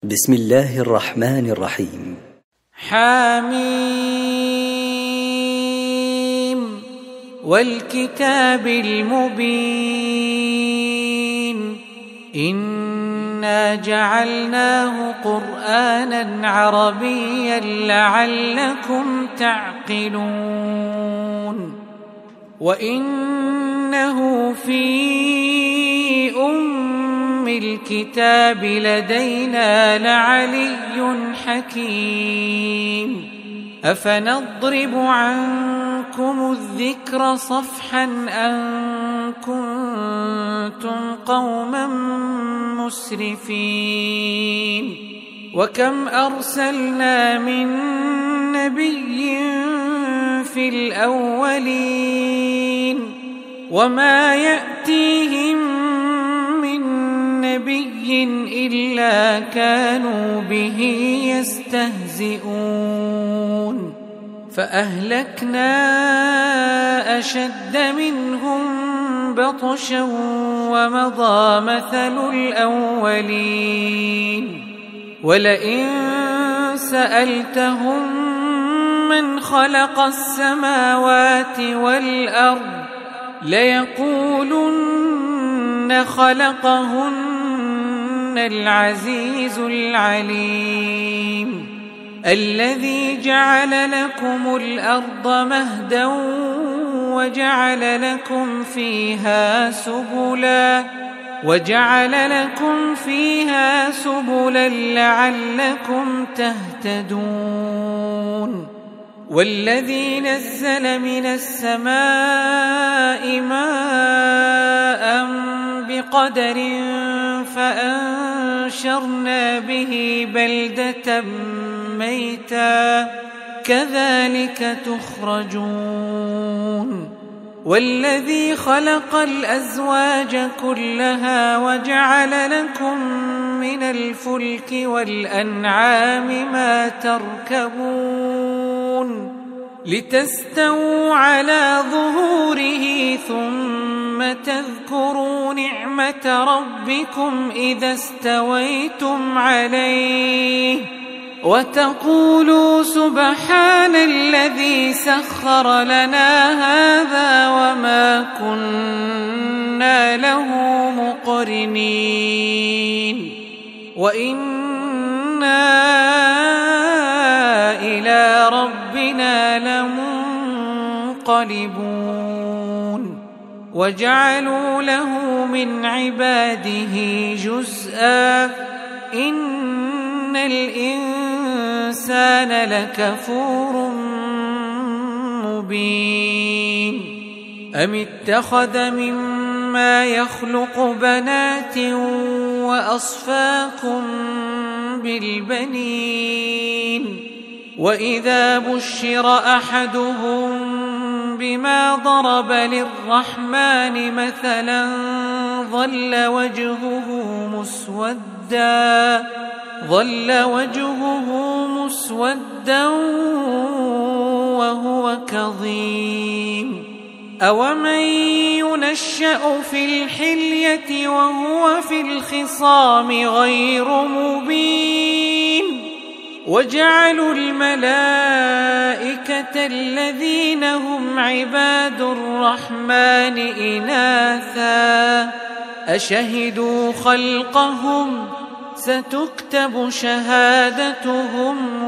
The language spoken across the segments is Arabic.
بسم الله الرحمن الرحيم. حميم والكتاب المبين إنا جعلناه قرآنا عربيا لعلكم تعقلون وإنه في الكتاب لدينا لعلي حكيم أفنضرب عنكم الذكر صفحا أن كنتم قوما مسرفين وكم أرسلنا من نبي في الأولين وما يأتيهم نبي إلا كانوا به يستهزئون فأهلكنا أشد منهم بطشا ومضى مثل الأولين ولئن سألتهم من خلق السماوات والأرض ليقولن خلقهن العزيز العليم الذي جعل لكم الأرض مهدا وجعل لكم فيها سبلا لعلكم تهتدون والذي نزل من السماء ماء بقدر فأنشرنا به بلدة ميتا كذلك تخرجون والذي خلق الأزواج كلها وجعل لكم من الفلك والأنعام ما تركبون لتستووا على ظهوره ثم تذكروا نعمة ربكم إذا استويتم عليه وتقولوا سبحان الذي سخر لنا هذا وما كنا له مقرنين وإنا إلى ربنا لمنقلبون وجعلوا له من عباده جزءا إن الإنسان لكفور مبين أم اتخذ مما يخلق بنات وأصفاكم بالبنين وإذا بشر أحدهم بما ضرب للرحمن مثلا ظل وجهه مسودا وهو كظيم أومن ينشأ في الحلية وهو في الخصام غير مبين وجعلوا الملائكة الذين هم عباد الرحمن إناثا أشهدوا خلقهم ستكتب شهادتهم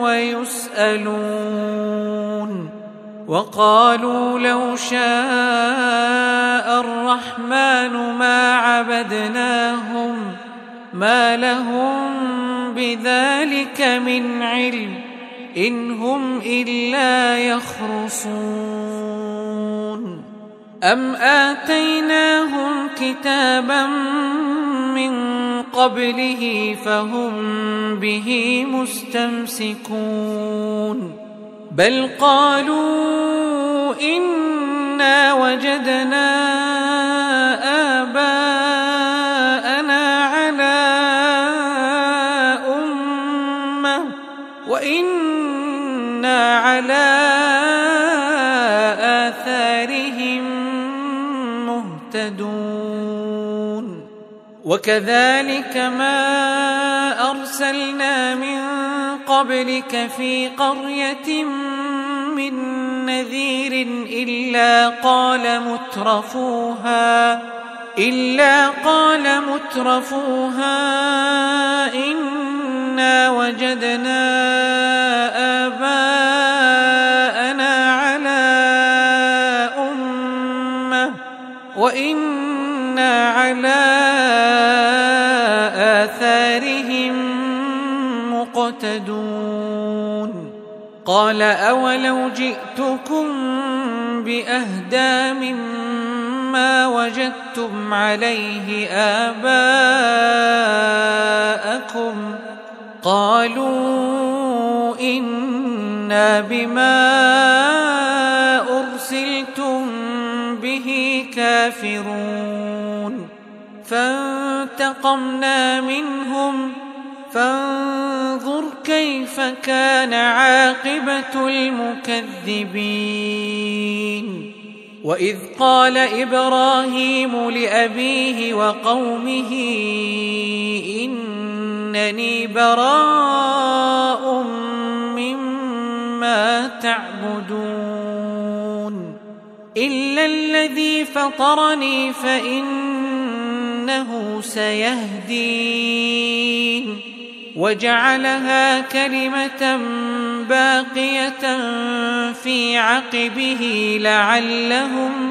ويسألون وقالوا لو شاء الرحمن ما عبدناهم ما لهم بذلك من علم إن هم إلا يخرصون أم آتيناهم كتابا من قبله فهم به مستمسكون بل قالوا إنا وجدنا آباءنا على أمة وإنا على آثارهم مهتدون وكذلك ما أرسلنا من قبلك في قرية من نذير إلا قال مترفوها إنا وجدنا آباءنا على أمة وإنا على آثارهم مقتدون قال أولو جئتكم بأهدى مما وجدتم عليه آباءكم قالوا إنا بما أرسلتم به كافرون فانتقمنا منهم فانظر كيف كان عاقبة المكذبين وإذ قال إبراهيم لأبيه وقومه إنني براء مما تعبدون إلا الذي فطرني فإنه سيهدين وجعلها كلمة باقية في عقبه لعلهم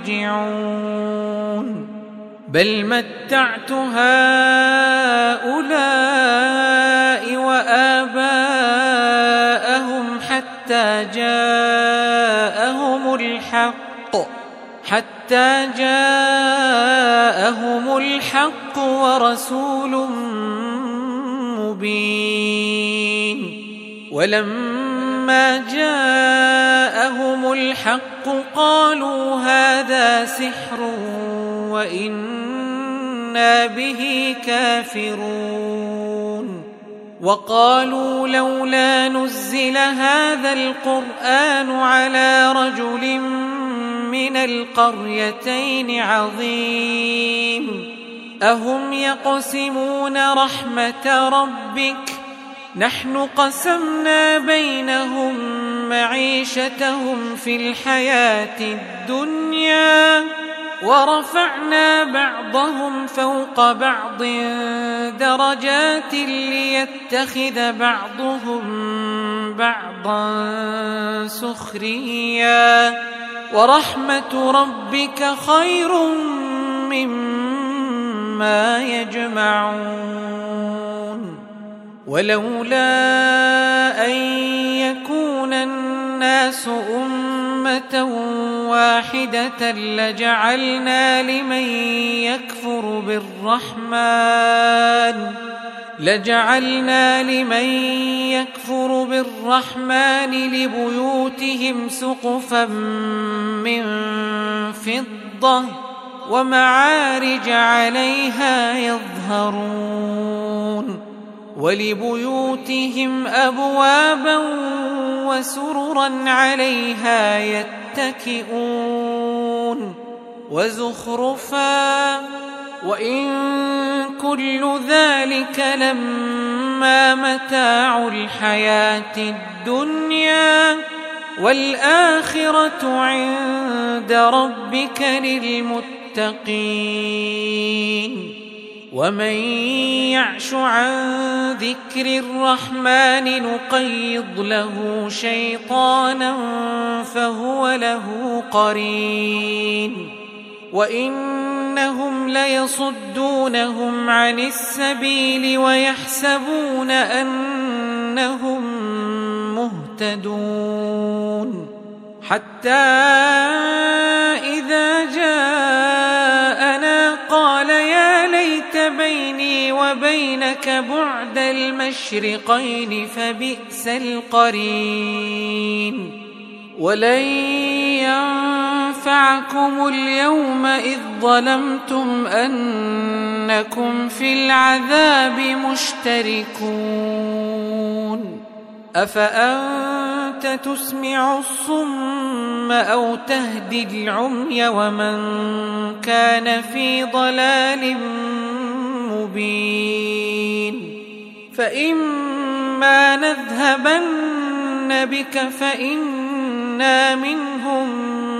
يرجعون بل متعت هؤلاء وآباءهم حتى جاءهم الحق ورسول مبين ولما جاءهم الحق قالوا هذا سحر وإنا به كافرون وقالوا لولا نزل هذا القرآن على رجل من القريتين عظيم أهم يقسمون رحمة ربك نحن قسمنا بينهم معيشتهم في الحياة الدنيا ورفعنا بعضهم فوق بعض درجات ليتخذ بعضهم بعضا سخريا ورحمة ربك خير مما يجمعون ولولا أن يكون الناس أمة واحدة لجعلنا لمن يكفر بالرحمن لبيوتهم سقفا من فضة ومعارج عليها يظهرون ولبيوتهم أبوابا وسررا عليها يتكئون وزخرفا وإن كل ذلك لما متاع الحياة الدنيا والآخرة عند ربك للمتقين ومن يعش عن ذكر الرحمن نقيض له شيطانا فهو له قرين وإنهم ليصدونهم عن السبيل ويحسبون أنهم مهتدون حتى إذا جاءنا قال يا ليت بيني وبينك بعد المشرقين فبئس القرين ولن ينفعكم اليوم إذ ظلمتم أنكم في العذاب مشتركون أفأنت تسمع الصم أو تهدي العمي ومن كان في ضلال مبين فإما نذهبن بك فإنا منهم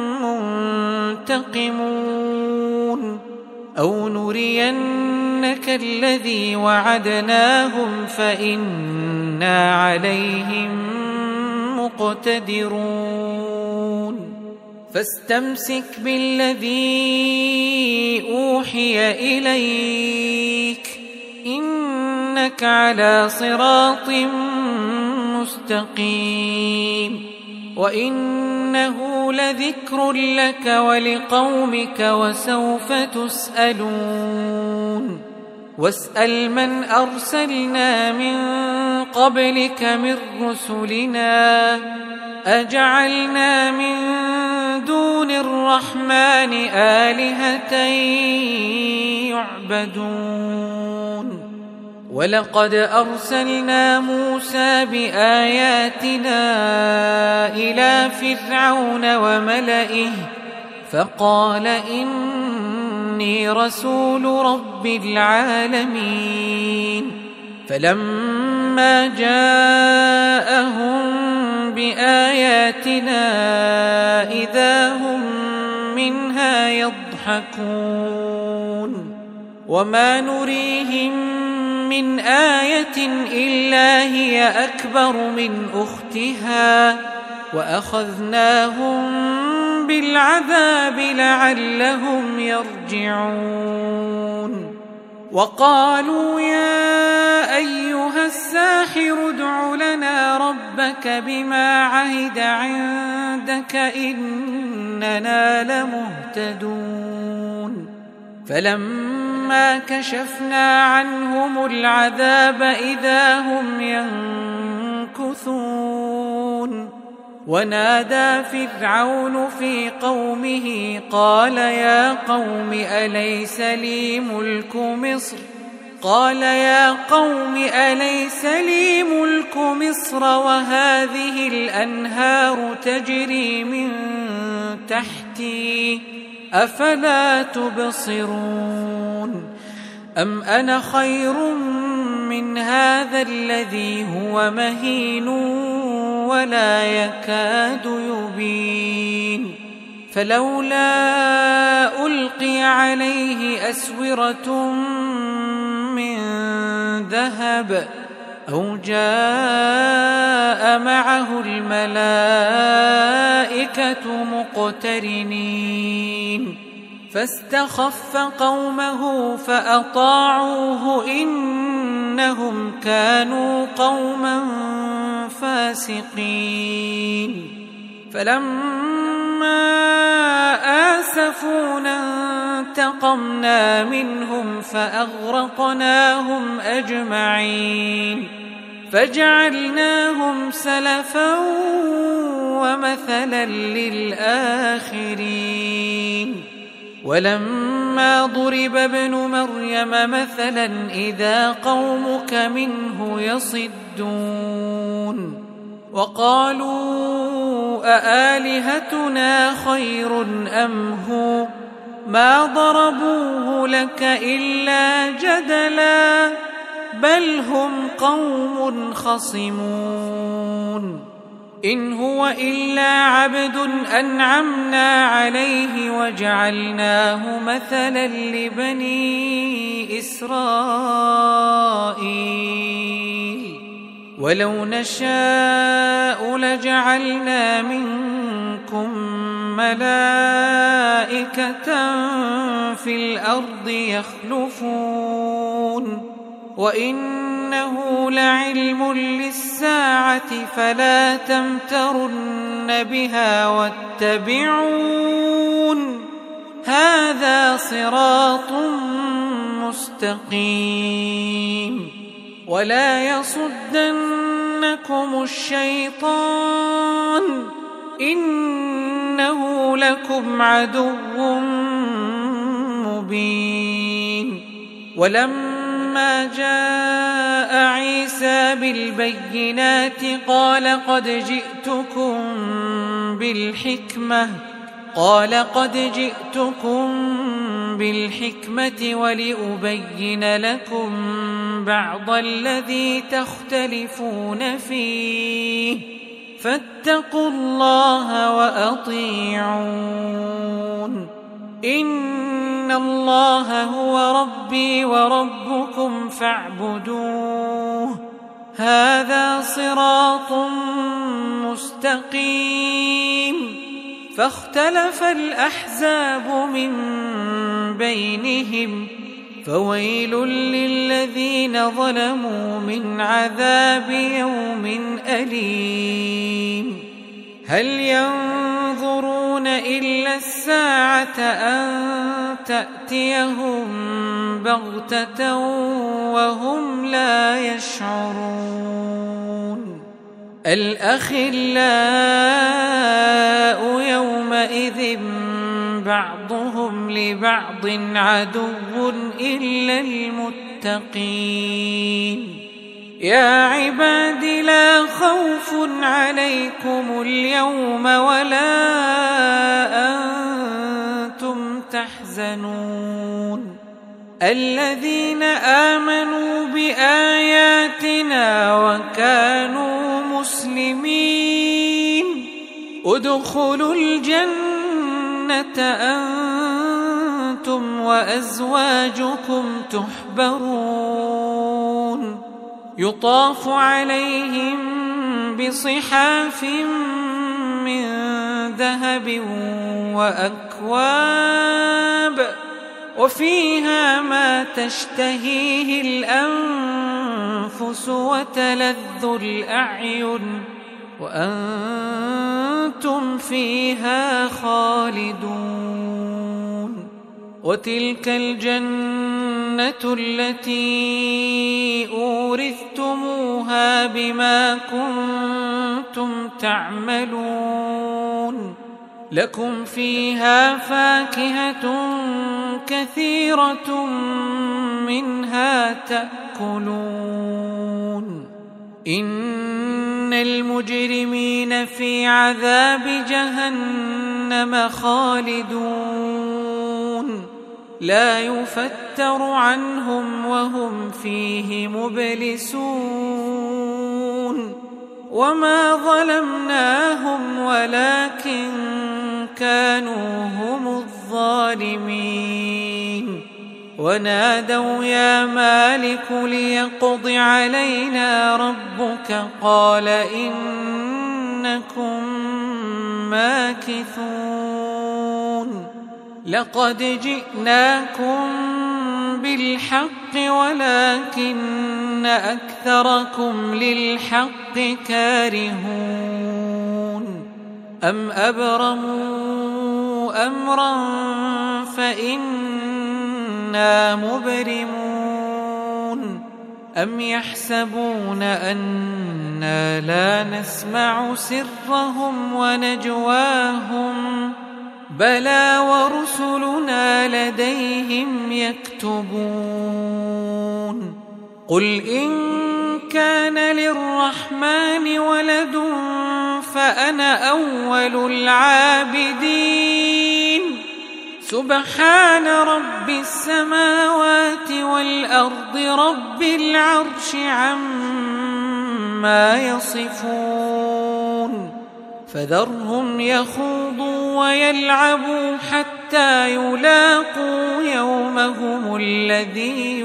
منتقمون أو نرينك الذي وعدناهم فإنا عليهم مقتدرون فاستمسك بالذي أوحي إليك إنك على صراط مستقيم وإنه لذكر لك ولقومك وسوف تسألون واسأل من أرسلنا من قبلك من رسلنا أجعلنا من دون الرحمن آلهة يعبدون ولقد أرسلنا موسى بآياتنا إلى فرعون وملئه فقال إني رسول رب العالمين فلما جاءهم بآياتنا إذا هم منها يضحكون وما نريهم من آية إلا هي أكبر من أختها وأخذناهم بالعذاب لعلهم يرجعون وقالوا يا أيها الساحر ادع لنا ربك بما عهد عندك إننا لمهتدون فلما كشفنا عنهم العذاب إذا هم ينكثون ونادى فرعون في قومه قال يا قوم أليس لي ملك مصر وهذه الأنهار تجري من تحتي أفلا تبصرون أم أنا خير من هذا الذي هو مهين ولا يكاد يبين فلولا ألقي عليه أسورة من ذهب أو جاء معه الملائكة مقترنين فاستخف قومه فأطاعوه إنهم كانوا قوما فاسقين فلما آسفونا انتقمنا منهم فأغرقناهم أجمعين فجعلناهم سلفا ومثلا للآخرين ولما ضرب ابن مريم مثلا إذا قومك منه يصدون وقالوا أآلهتنا خير أم هو ما ضربوه لك إلا جدلا بل هم قوم خصمون إن هو إلا عبد أنعمنا عليه وجعلناه مثلا لبني إسرائيل ولو نشاء لجعلنا منكم ملائكة في الأرض يخلفون وإنه لعلم للساعة فلا تمترن بها واتبعون هذا صراط مستقيم ولا يصدنكم الشيطان إنه لكم عدو مبين ولما جاء عيسى بالبينات قال قال قد جئتكم بالحكمة ولأبين لكم بعض الذي تختلفون فيه فاتقوا الله وأطيعون إن الله هو ربي وربكم فاعبدوه هذا صراط مستقيم فاختلف الأحزاب من بينهم فويل للذين ظلموا من عذاب يوم أليم هل ينظرون إلا الساعة أن تأتيهم بغتة وهم لا يشعرون الأخلاء يومئذ بعضهم لبعض عدو إلا المتقين يا عباد لا خوف عليكم اليوم ولا أنتم تحزنون الذين آمنوا بآياتنا وكانوا مسلمين ادخلوا الجنة أنتم وأزواجكم تحبرون يطاف عليهم بصحاف من ذهب وأكواب وفيها ما تشتهيه الأنفس وتلذ الأعين وأنتم فيها خالدون وتلك الجنة التي أورثتموها بما كنتم تعملون لكم فيها فاكهة كثيرة منها تأكلون إن المجرمين في عذاب جهنم خالدون لا يفتر عنهم وهم فيه مبلسون وما ظلمناهم ولكن كانوا هم الظالمين ونادوا يا مالك ليقض علينا ربك قال إنكم ماكثون لقد جئناكم بالحق ولكن أكثركم للحق كارهون أم أبرموا أمرا فإنا مبرمون أم يحسبون أنا لا نسمع سرهم ونجواهم بلى ورسلنا لديهم يكتبون قل إن كان للرحمن ولد فأنا أول العابدين سبحان رب السماوات والأرض رب العرش عما يصفون فذرهم يخوضوا ويلعبوا حتى يلاقوا يومهم الذي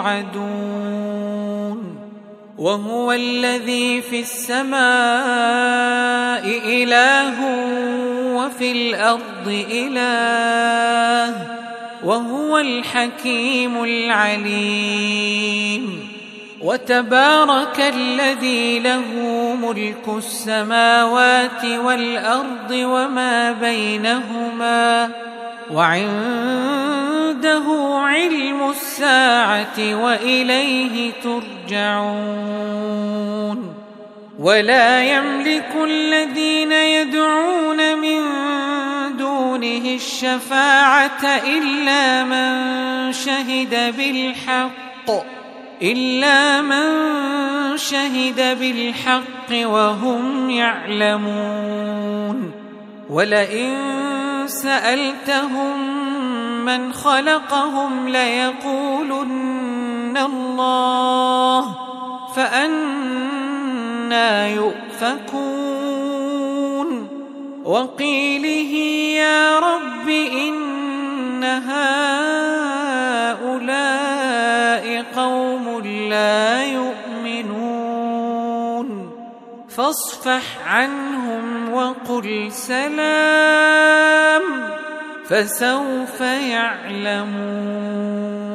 يوعدون وهو الذي في السماء إله وفي الأرض إله وهو الحكيم العليم وتبارك الذي له ملك السماوات والأرض وما بينهما وعنده علم الساعة وإليه ترجعون ولا يملك الذين يدعون من دونه الشفاعة إلا من شهد بالحق وهم يعلمون ولئن سألتهم من خلقهم ليقولن الله فأنى يؤفكون وقيله يا رب إن هؤلاء قوم لا يؤمنون فاصفح عنهم وقل سلام فسوف يعلمون.